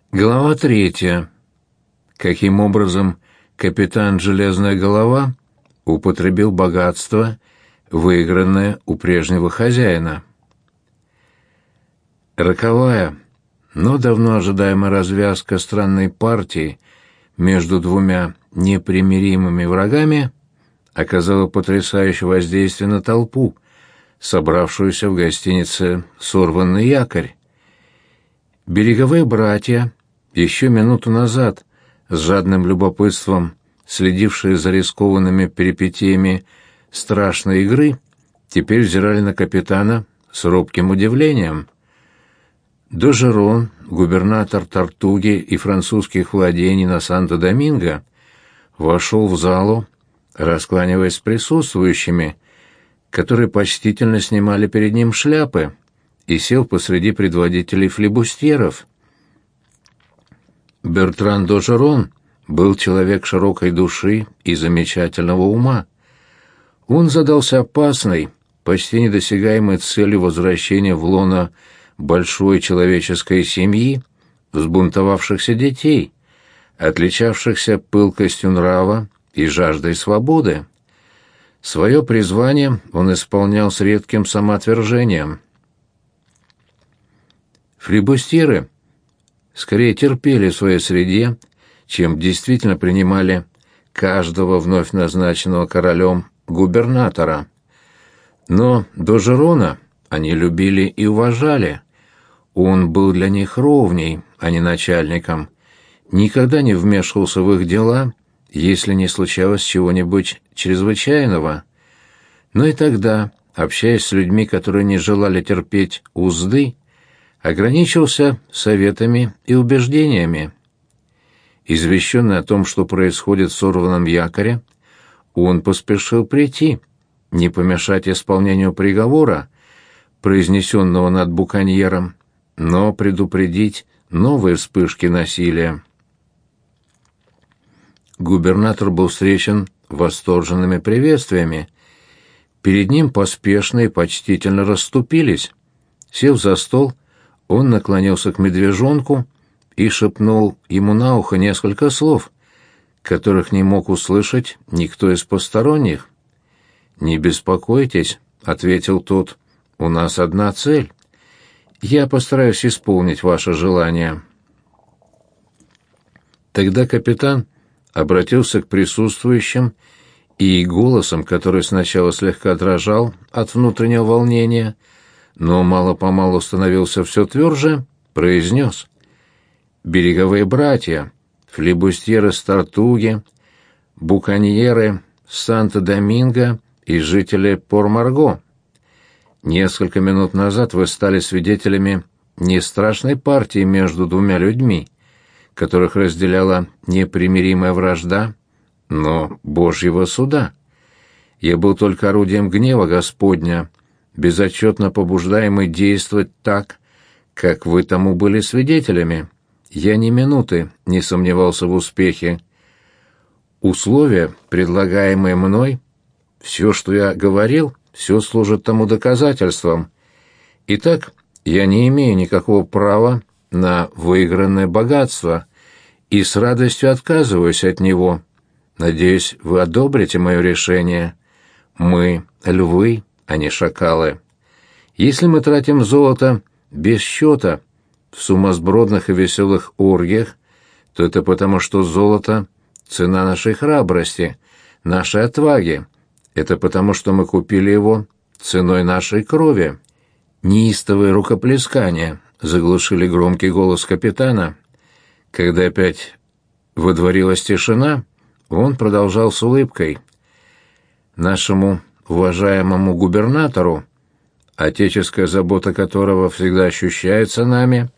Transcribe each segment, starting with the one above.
Глава 3. Каким образом капитан Железная Голова употребил богатство, выигранное у прежнего хозяина. Роковая, но давно ожидаемая развязка странной партии между двумя непримиримыми врагами оказала потрясающее воздействие на толпу, собравшуюся в гостинице «Сорванный якорь». Береговые братья, еще минуту назад, с жадным любопытством следившие за рискованными перипетиями страшной игры, теперь взирали на капитана с робким удивлением. Дожерон, губернатор Тортуги и французских владений на Санто-Доминго, вошел в залу, раскланиваясь с присутствующими, которые почтительно снимали перед ним шляпы, и сел посреди предводителей флибустьеров. Бертран Дожерон был человек широкой души и замечательного ума. Он задался опасной, почти недосягаемой целью возвращения в лоно большой человеческой семьи взбунтовавшихся детей, отличавшихся пылкостью нрава и жаждой свободы. Свое призвание он исполнял с редким самоотвержением. Флибустьеры скорее терпели в своей среде, чем действительно принимали каждого вновь назначенного королем губернатора. Но Дожерона они любили и уважали. Он был для них ровней, а не начальником, никогда не вмешивался в их дела, если не случалось чего-нибудь чрезвычайного. Но и тогда, общаясь с людьми, которые не желали терпеть узды, ограничился советами и убеждениями. Извещенный о том, что происходит в сорванном якоре, он поспешил прийти, не помешать исполнению приговора, произнесенного над буконьером, но предупредить новые вспышки насилия. Губернатор был встречен восторженными приветствиями. Перед ним поспешно и почтительно расступились. Сев за стол, он наклонился к медвежонку и шепнул ему на ухо несколько слов, которых не мог услышать никто из посторонних. «Не беспокойтесь», — ответил тот, — «у нас одна цель. Я постараюсь исполнить ваше желание». Тогда капитан обратился к присутствующим и голосом, который сначала слегка дрожал от внутреннего волнения, но мало-помалу становился все тверже, произнес: «Береговые братья, флибустьеры с Тортуги, буконьеры с Санто-Доминго и жители Пор-Марго. Несколько минут назад вы стали свидетелями не страшной партии между двумя людьми, которых разделяла непримиримая вражда, но Божьего суда. Я был только орудием гнева Господня, безотчетно побуждаемый действовать так, как вы тому были свидетелями. Я ни минуты не сомневался в успехе. Условия, предлагаемые мной, все, что я говорил, все служит тому доказательством. Итак, я не имею никакого права на выигранное богатство и с радостью отказываюсь от него. Надеюсь, вы одобрите мое решение. Мы — львы, а не шакалы. Если мы тратим золото без счета в сумасбродных и веселых оргиях, то это потому, что золото — цена нашей храбрости, нашей отваги. Это потому, что мы купили его ценой нашей крови». Неистовые рукоплескания заглушили громкий голос капитана. Когда опять водворилась тишина, он продолжал с улыбкой: «Нашему уважаемому губернатору, отеческая забота которого всегда ощущается нами,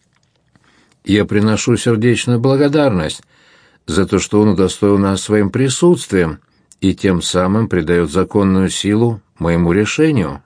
я приношу сердечную благодарность за то, что он удостоил нас своим присутствием и тем самым придает законную силу моему решению.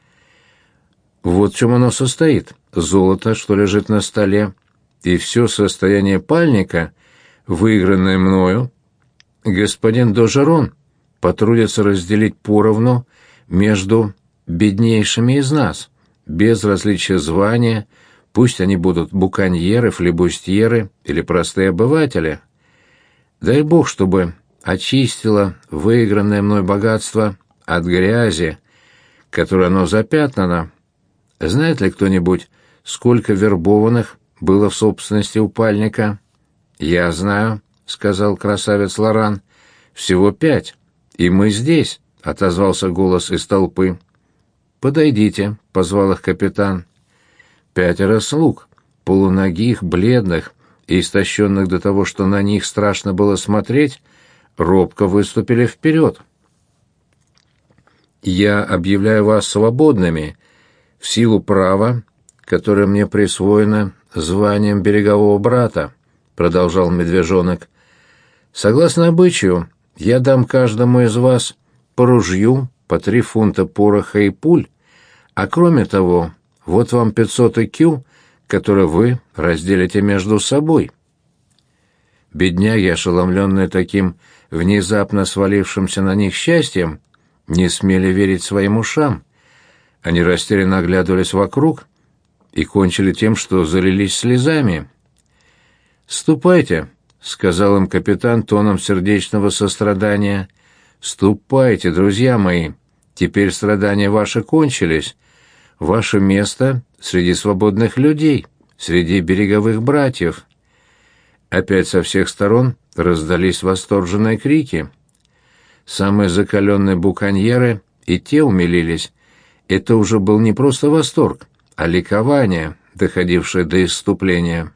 Вот в чем оно состоит: золото, что лежит на столе, и все состояние пальника, выигранное мною, господин Дожерон потрудится разделить поровну между беднейшими из нас, без различия звания, Пусть они будут буконьеры, флебустьеры или простые обыватели. Дай Бог, чтобы очистило выигранное мной богатство от грязи, которой оно запятнано. Знает ли кто-нибудь, сколько вербованных было в собственности упальника? «Я знаю», — сказал красавец Лоран. «Всего 5, и мы здесь», — отозвался голос из толпы. «Подойдите», — позвал их капитан. 5 слуг, полуногих, бледных и истощенных до того, что на них страшно было смотреть, робко выступили вперед. «Я объявляю вас свободными в силу права, которое мне присвоено званием берегового брата», — продолжал медвежонок. «Согласно обычаю, я дам каждому из вас по ружью, по 3 фунта пороха и пуль, а кроме того, вот вам 500 икю, которые вы разделите между собой». Бедняги, ошеломленные таким внезапно свалившимся на них счастьем, не смели верить своим ушам. Они растерянно оглядывались вокруг и кончили тем, что залились слезами. «Ступайте», — сказал им капитан тоном сердечного сострадания. «Ступайте, друзья мои, теперь страдания ваши кончились. Ваше место среди свободных людей, среди береговых братьев». Опять со всех сторон раздались восторженные крики. Самые закаленные буконьеры и те умилились. Это уже был не просто восторг, а ликование, доходившее до исступления.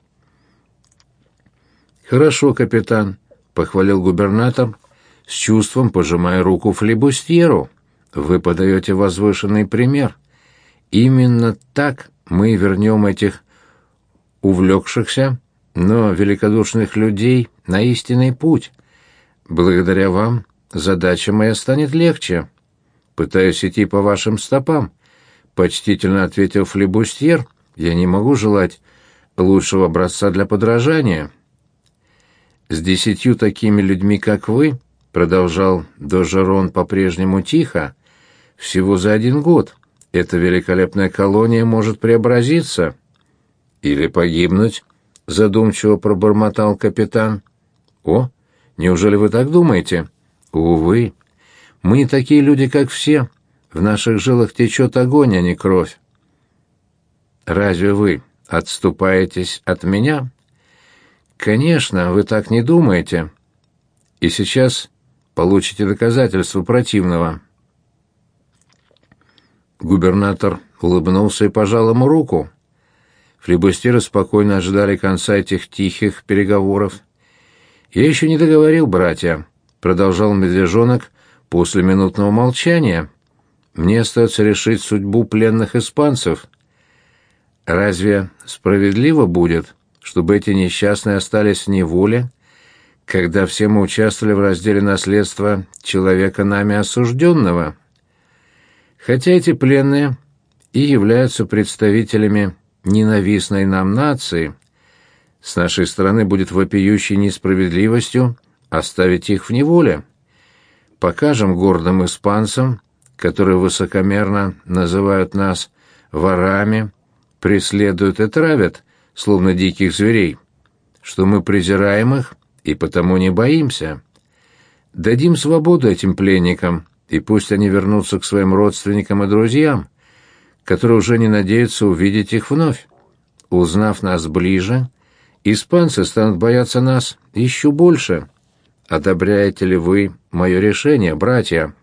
«Хорошо, капитан», — похвалил губернатор, с чувством пожимая руку флибустьеру. «Вы подаете возвышенный пример. Именно так мы вернем этих увлекшихся, но великодушных людей на истинный путь. Благодаря вам задача моя станет легче. Пытаюсь идти по вашим стопам», — почтительно ответил флибустьер. «Я не могу желать лучшего образца для подражания». «С 10 такими людьми, как вы», — продолжал Дожерон по-прежнему тихо, — «всего за 1 год эта великолепная колония может преобразиться». «Или погибнуть», — задумчиво пробормотал капитан. «О, неужели вы так думаете?» «Увы, мы не такие люди, как все. В наших жилах течет огонь, а не кровь». «Разве вы отступаетесь от меня?» «Конечно, вы так не думаете. И сейчас получите доказательства противного». Губернатор улыбнулся и пожал ему руку. Флибустьеры спокойно ожидали конца этих тихих переговоров. «Я еще не договорил, братья», — продолжал медвежонок после минутного молчания. «Мне остается решить судьбу пленных испанцев. Разве справедливо будет, чтобы эти несчастные остались в неволе, когда все мы участвовали в разделе наследства человека нами осужденного? Хотя эти пленные и являются представителями ненавистной нам нации, с нашей стороны будет вопиющей несправедливостью оставить их в неволе. Покажем гордым испанцам, которые высокомерно называют нас ворами, преследуют и травят, словно диких зверей, что мы презираем их и потому не боимся. Дадим свободу этим пленникам, и пусть они вернутся к своим родственникам и друзьям, которые уже не надеются увидеть их вновь. Узнав нас ближе, испанцы станут бояться нас еще больше. Одобряете ли вы мое решение, братья?»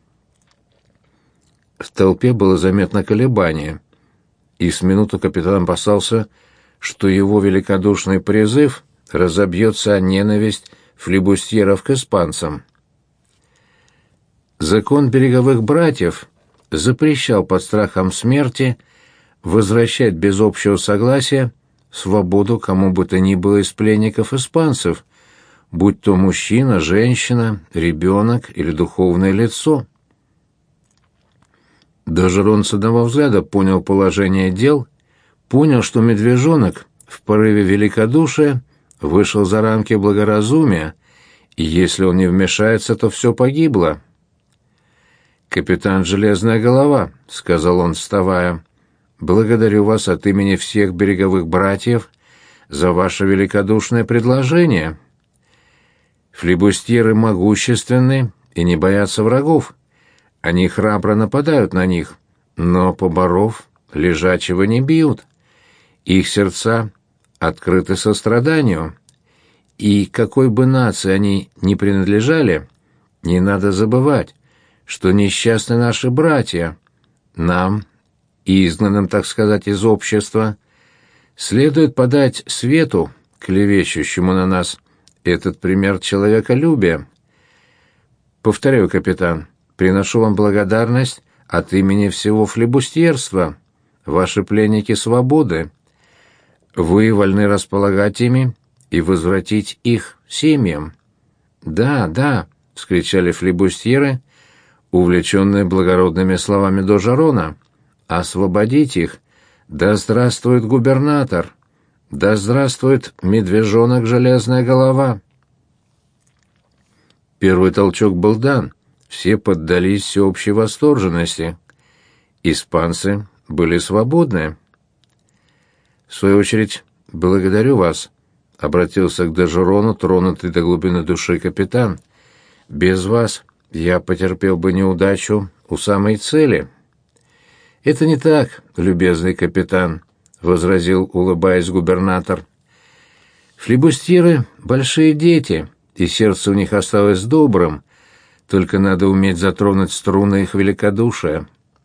В толпе было заметно колебание, и с минуту капитан опасался, что его великодушный призыв разобьется о ненависть флибустьеров к испанцам. Закон береговых братьев запрещал под страхом смерти возвращать без общего согласия свободу кому бы то ни было из пленников испанцев, будь то мужчина, женщина, ребенок или духовное лицо. Дожерон с одного взгляда понял положение дел, понял, что медвежонок в порыве великодушия вышел за рамки благоразумия, и если он не вмешается, то все погибло. «Капитан Железная Голова», — сказал он, вставая, благодарю вас от имени всех береговых братьев за ваше великодушное предложение. Флибустьеры могущественны и не боятся врагов. Они храбро нападают на них, но, поборов, лежачего не бьют. Их сердца открыты состраданию. И какой бы нации они ни принадлежали, не надо забывать, что несчастны наши братья. Нам, изгнанным, так сказать, из общества, следует подать свету, клевещущему на нас, этот пример человеколюбия. Повторяю, капитан, приношу вам благодарность от имени всего флибустьерства. Ваши пленники свободы. Вы вольны располагать ими и возвратить их семьям. Да, да, — вскричали флибустьеры, увлеченные благородными словами Д'Ожерона. Освободить их! Да здравствует губернатор! Да здравствует медвежонок Железная Голова! Первый толчок был дан, все поддались всеобщей восторженности. Испанцы были свободны. В свою очередь, благодарю вас, — обратился к Д'Ожерону, тронутый до глубины души капитан. Без вас я потерпел бы неудачу у самой цели. Это не так, любезный капитан, — возразил, улыбаясь, губернатор. Флибустьеры — большие дети, и сердце у них осталось добрым, только надо уметь затронуть струны их великодушия.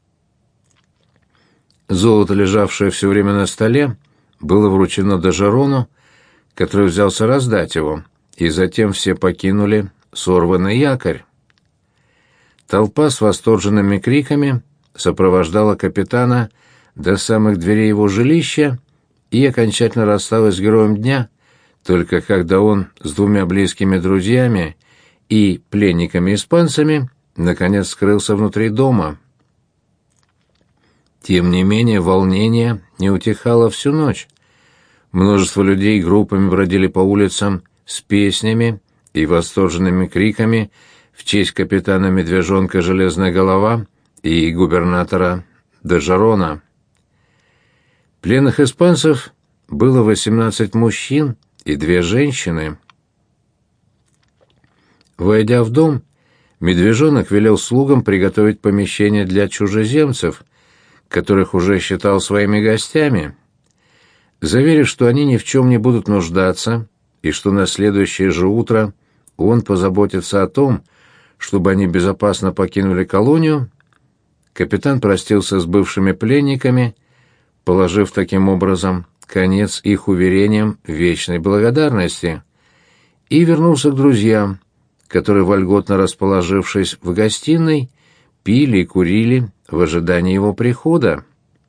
Золото, лежавшее все время на столе, было вручено Д'Ожерону, который взялся раздать его, и затем все покинули сорванный якорь. Толпа с восторженными криками сопровождала капитана до самых дверей его жилища и окончательно рассталась с героем дня, только когда он с двумя близкими друзьями и пленниками-испанцами наконец скрылся внутри дома. Тем не менее, волнение не утихало всю ночь. Множество людей группами бродили по улицам с песнями и восторженными криками в честь капитана Медвежонка Железная Голова и губернатора Д'Ожерона. Пленных испанцев было 18 мужчин и 2 женщины. Войдя в дом, Медвежонок велел слугам приготовить помещение для чужеземцев, которых уже считал своими гостями. Заверив, что они ни в чем не будут нуждаться, и что на следующее же утро он позаботится о том, чтобы они безопасно покинули колонию, капитан простился с бывшими пленниками, положив таким образом конец их уверениям в вечной благодарности, и вернулся к друзьям, которые, вольготно расположившись в гостиной, пили и курили в ожидании его прихода.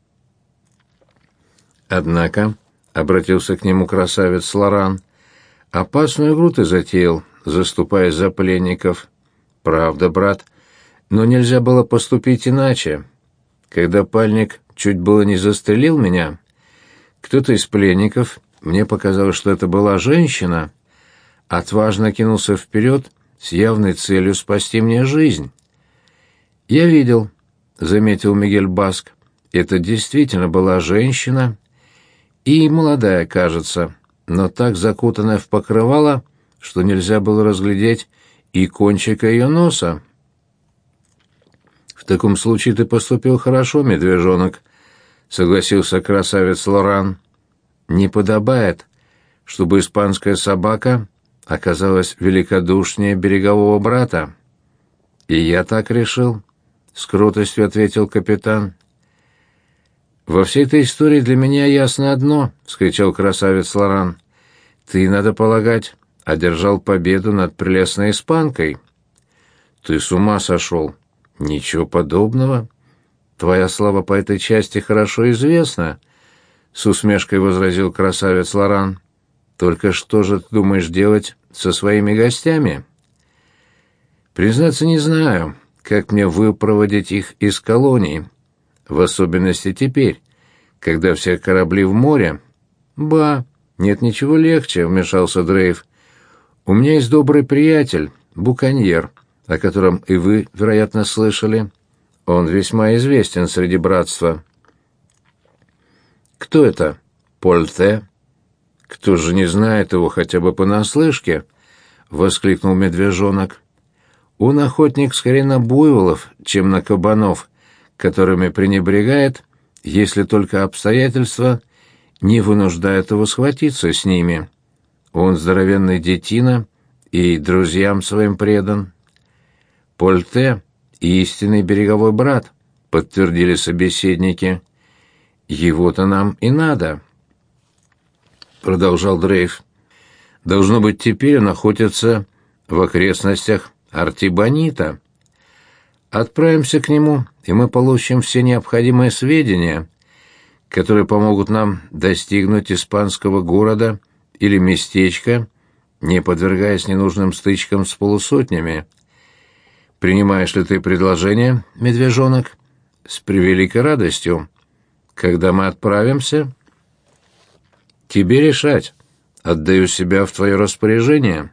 Однако, — обратился к нему красавец Лоран, — опасную игру ты затеял, заступаясь за пленников. Правда, брат, но нельзя было поступить иначе. Когда пальник чуть было не застрелил меня, кто-то из пленников, мне показалось, что это была женщина, отважно кинулся вперед с явной целью спасти мне жизнь. «Я видел», — заметил Мигель Баск, — «это действительно была женщина, и молодая, кажется, но так закутанная в покрывало, что нельзя было разглядеть и кончика ее носа». «В таком случае ты поступил хорошо, медвежонок», — согласился красавец Лоран. «Не подобает, чтобы испанская собака оказалась великодушнее берегового брата». «И я так решил», — с кротостью ответил капитан. «Во всей этой истории для меня ясно одно», — вскричал красавец Лоран. «Ты, надо полагать, одержал победу над прелестной испанкой». «Ты с ума сошел?» «Ничего подобного. Твоя слава по этой части хорошо известна», — с усмешкой возразил красавец Лоран. «Только что же ты думаешь делать со своими гостями?» «Признаться, не знаю, как мне выпроводить их из колонии, в особенности теперь, когда все корабли в море». «Ба, нет ничего легче», — вмешался Дрейв. «У меня есть добрый приятель, буконьер, о котором и вы, вероятно, слышали. Он весьма известен среди братства». Кто это? Польте? Кто же не знает его хотя бы понаслышке? Воскликнул медвежонок. Он охотник скорее на буйволов, чем на кабанов, которыми пренебрегает, если только обстоятельства не вынуждают его схватиться с ними. Он здоровенный детина и друзьям своим предан. Польте — истинный береговой брат, подтвердили собеседники. Его-то нам и надо, продолжал Дрейф. Должно быть, теперь он охотится в окрестностях Артибонита. Отправимся к нему, и мы получим все необходимые сведения, которые помогут нам достигнуть испанского города или местечка, не подвергаясь ненужным стычкам с полусотнями. Принимаешь ли ты предложение, медвежонок? С превеликой радостью. Когда мы отправимся? Тебе решать. Отдаю себя в твое распоряжение.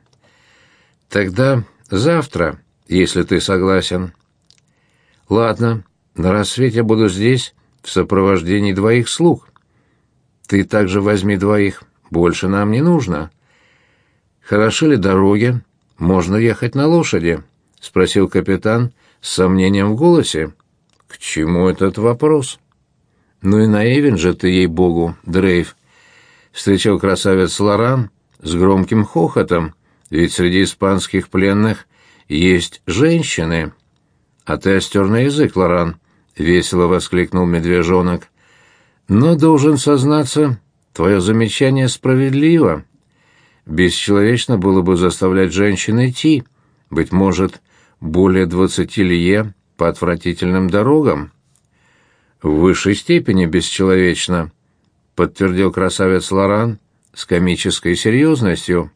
Тогда завтра, если ты согласен. Ладно, на рассвете буду здесь в сопровождении 2 слуг. Ты также возьми 2, больше нам не нужно. Хороши ли дороги? Можно ехать на лошади? Спросил капитан с сомнением в голосе. К чему этот вопрос? Ну и наивен же ты, ей-богу, Дрейф. Встречал красавец Лоран с громким хохотом, ведь среди испанских пленных есть женщины. А ты остер на язык, Лоран, — весело воскликнул медвежонок. Но, должен сознаться, твое замечание справедливо. Бесчеловечно было бы заставлять женщин идти, быть может, более 20 лье по отвратительным дорогам. В высшей степени бесчеловечно, — подтвердил красавец Лоран с комической серьезностью.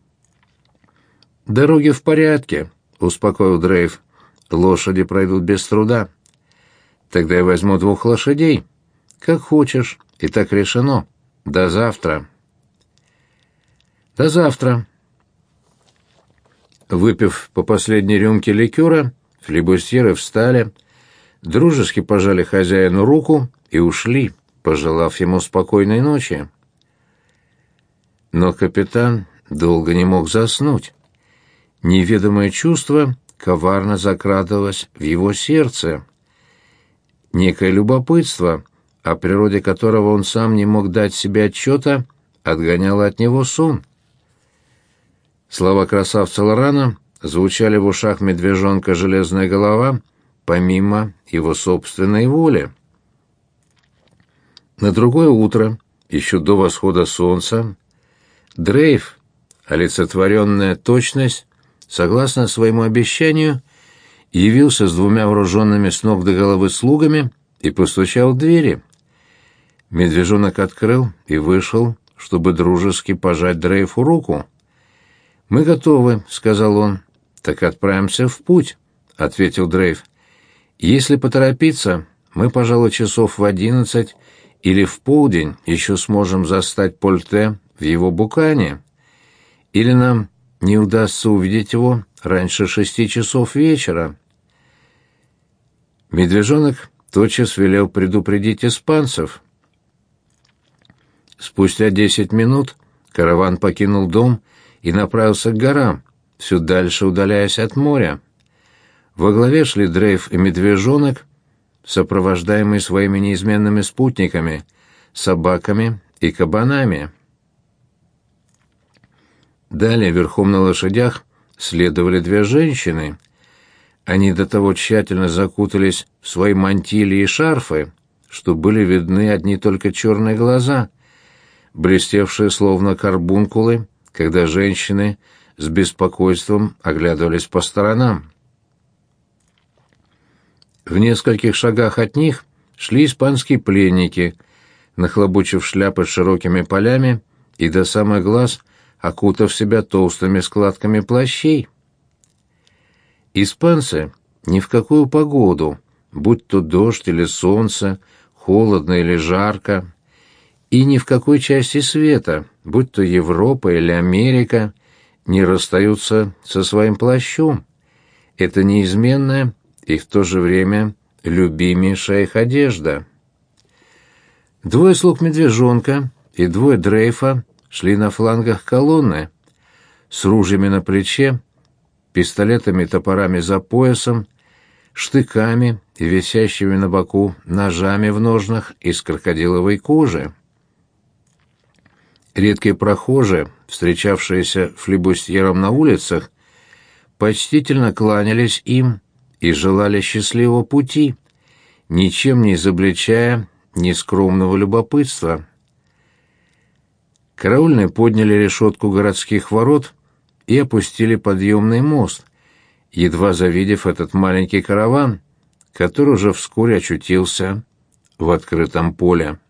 «Дороги в порядке», — успокоил Дрейф. «Лошади пройдут без труда». «Тогда я возьму 2 лошадей. Как хочешь, и так решено. До завтра». «До завтра». Выпив по последней рюмке ликера, флибустьеры встали, дружески пожали хозяину руку и ушли, пожелав ему спокойной ночи. Но капитан долго не мог заснуть. Неведомое чувство коварно закрадывалось в его сердце. Некое любопытство, о природе которого он сам не мог дать себе отчета, отгоняло от него сон. Слова красавца Лорана звучали в ушах медвежонка «Железная голова», помимо его собственной воли. На другое утро, еще до восхода солнца, Дрейф, олицетворенная точность, согласно своему обещанию, явился с 2 вооруженными с ног до головы слугами и постучал в двери. Медвежонок открыл и вышел, чтобы дружески пожать Дрейфу руку. «Мы готовы», — сказал он. «Так отправимся в путь», — ответил Дрейф. «Если поторопиться, мы, пожалуй, часов в 11 или в полдень еще сможем застать Польте в его букане. Или нам не удастся увидеть его раньше 6 часов вечера». Медвежонок тотчас велел предупредить испанцев. Спустя 10 минут караван покинул дом и направился к горам, все дальше удаляясь от моря. Во главе шли Дрейф и медвежонок, сопровождаемые своими неизменными спутниками, собаками и кабанами. Далее верхом на лошадях следовали 2 женщины. Они до того тщательно закутались в свои мантилии и шарфы, что были видны одни только черные глаза, блестевшие словно карбункулы, когда женщины с беспокойством оглядывались по сторонам. В нескольких шагах от них шли испанские пленники, нахлобучив шляпы с широкими полями и до самых глаз окутав себя толстыми складками плащей. Испанцы ни в какую погоду, будь то дождь или солнце, холодно или жарко, и ни в какой части света, будь то Европа или Америка, не расстаются со своим плащом. Это неизменная и в то же время любимейшая их одежда. Двое слуг медвежонка и двое дрейфа шли на флангах колонны, с ружьями на плече, пистолетами и топорами за поясом, штыками и висящими на боку ножами в ножнах из крокодиловой кожи. Редкие прохожие, встречавшиеся флибустьером на улицах, почтительно кланялись им и желали счастливого пути, ничем не изобличая нескромного любопытства. Караульные подняли решетку городских ворот и опустили подъемный мост, едва завидев этот маленький караван, который уже вскоре очутился в открытом поле.